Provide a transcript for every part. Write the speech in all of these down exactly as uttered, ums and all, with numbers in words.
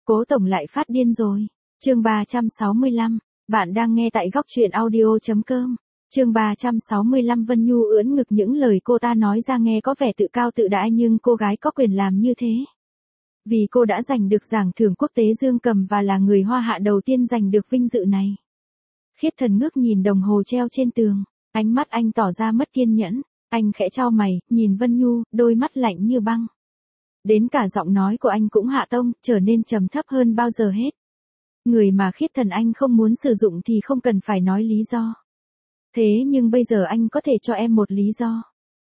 Cố tổng lại phát điên rồi. Chương ba trăm sáu mươi lăm, bạn đang nghe tại góc truyện audio chấm com. Chương ba trăm sáu mươi lăm Vân Nhu ưỡn ngực, những lời cô ta nói ra nghe có vẻ tự cao tự đại nhưng cô gái có quyền làm như thế. Vì cô đã giành được giải thưởng quốc tế Dương Cầm và là người Hoa Hạ đầu tiên giành được vinh dự này. Khiết Thần ngước nhìn đồng hồ treo trên tường, ánh mắt anh tỏ ra mất kiên nhẫn, anh khẽ chau mày, nhìn Vân Nhu, đôi mắt lạnh như băng. Đến cả giọng nói của anh cũng hạ tông, trở nên trầm thấp hơn bao giờ hết. Người mà Khiết Thần anh không muốn sử dụng thì không cần phải nói lý do. Thế nhưng bây giờ anh có thể cho em một lý do.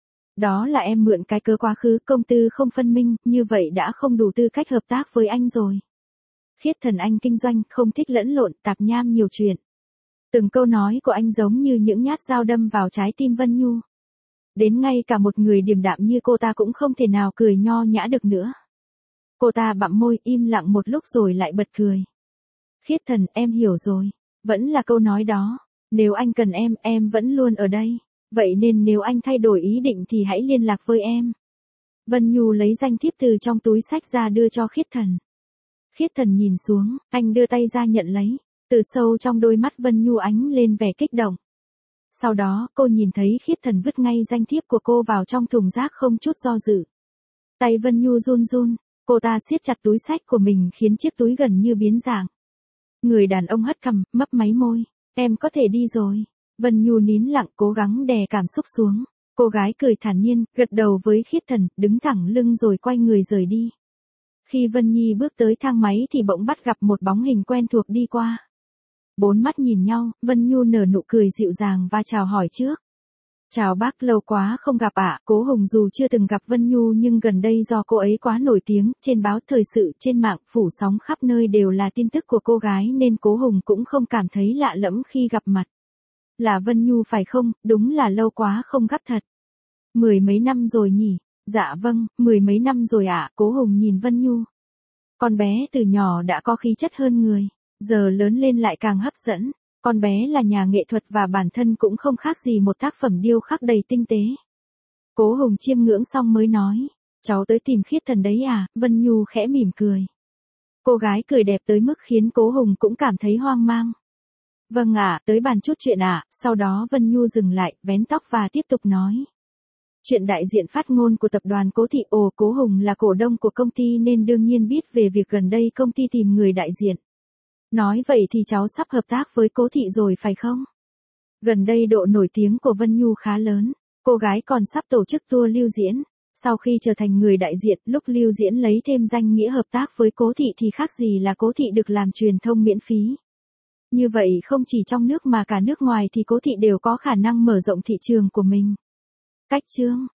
Đó là em mượn cái cớ quá khứ công tư không phân minh, như vậy đã không đủ tư cách hợp tác với anh rồi. Khiết Thần anh kinh doanh, không thích lẫn lộn, tạp nham nhiều chuyện. Từng câu nói của anh giống như những nhát dao đâm vào trái tim Vân Nhu. Đến ngay cả một người điềm đạm như cô ta cũng không thể nào cười nho nhã được nữa. Cô ta bặm môi im lặng một lúc rồi lại bật cười. Khiết Thần, em hiểu rồi. Vẫn là câu nói đó. Nếu anh cần em, em vẫn luôn ở đây. Vậy nên nếu anh thay đổi ý định thì hãy liên lạc với em. Vân Nhu lấy danh thiếp từ trong túi xách ra đưa cho Khiết Thần. Khiết Thần nhìn xuống, anh đưa tay ra nhận lấy. Từ sâu trong đôi mắt Vân Nhu ánh lên vẻ kích động. Sau đó, cô nhìn thấy Khiết Thần vứt ngay danh thiếp của cô vào trong thùng rác không chút do dự. Tay Vân Nhu run run, cô ta siết chặt túi xách của mình khiến chiếc túi gần như biến dạng. Người đàn ông hất cằm, mấp máy môi. Em có thể đi rồi. Vân Nhu nín lặng cố gắng đè cảm xúc xuống. Cô gái cười thản nhiên, gật đầu với Khiết Thần, đứng thẳng lưng rồi quay người rời đi. Khi Vân Nhi bước tới thang máy thì bỗng bắt gặp một bóng hình quen thuộc đi qua. Bốn mắt nhìn nhau, Vân Nhu nở nụ cười dịu dàng và chào hỏi trước. Chào bác, lâu quá không gặp ạ. Cố Hùng dù chưa từng gặp Vân Nhu nhưng gần đây do cô ấy quá nổi tiếng, trên báo thời sự, trên mạng, phủ sóng khắp nơi đều là tin tức của cô gái nên Cố Hùng cũng không cảm thấy lạ lẫm khi gặp mặt. Là Vân Nhu phải không, đúng là lâu quá không gặp thật. Mười mấy năm rồi nhỉ? Dạ vâng, mười mấy năm rồi ạ. Cố Hùng nhìn Vân Nhu. Con bé từ nhỏ đã có khí chất hơn người, giờ lớn lên lại càng hấp dẫn. Con bé là nhà nghệ thuật và bản thân cũng không khác gì một tác phẩm điêu khắc đầy tinh tế. Cố Hùng chiêm ngưỡng xong mới nói, cháu tới tìm Khiết Thần đấy à? Vân Nhu khẽ mỉm cười. Cô gái cười đẹp tới mức khiến Cố Hùng cũng cảm thấy hoang mang. Vâng ạ, tới bàn chút chuyện ạ. Sau đó Vân Nhu dừng lại, vén tóc và tiếp tục nói. Chuyện đại diện phát ngôn của tập đoàn Cố Thị. Ồ, Cố Hùng là cổ đông của công ty nên đương nhiên biết về việc gần đây công ty tìm người đại diện. Nói vậy thì cháu sắp hợp tác với Cố Thị rồi phải không? Gần đây độ nổi tiếng của Vân Nhu khá lớn, cô gái còn sắp tổ chức tour lưu diễn. Sau khi trở thành người đại diện, lúc lưu diễn lấy thêm danh nghĩa hợp tác với Cố Thị thì khác gì là Cố Thị được làm truyền thông miễn phí. Như vậy không chỉ trong nước mà cả nước ngoài thì Cố Thị đều có khả năng mở rộng thị trường của mình. Cách chương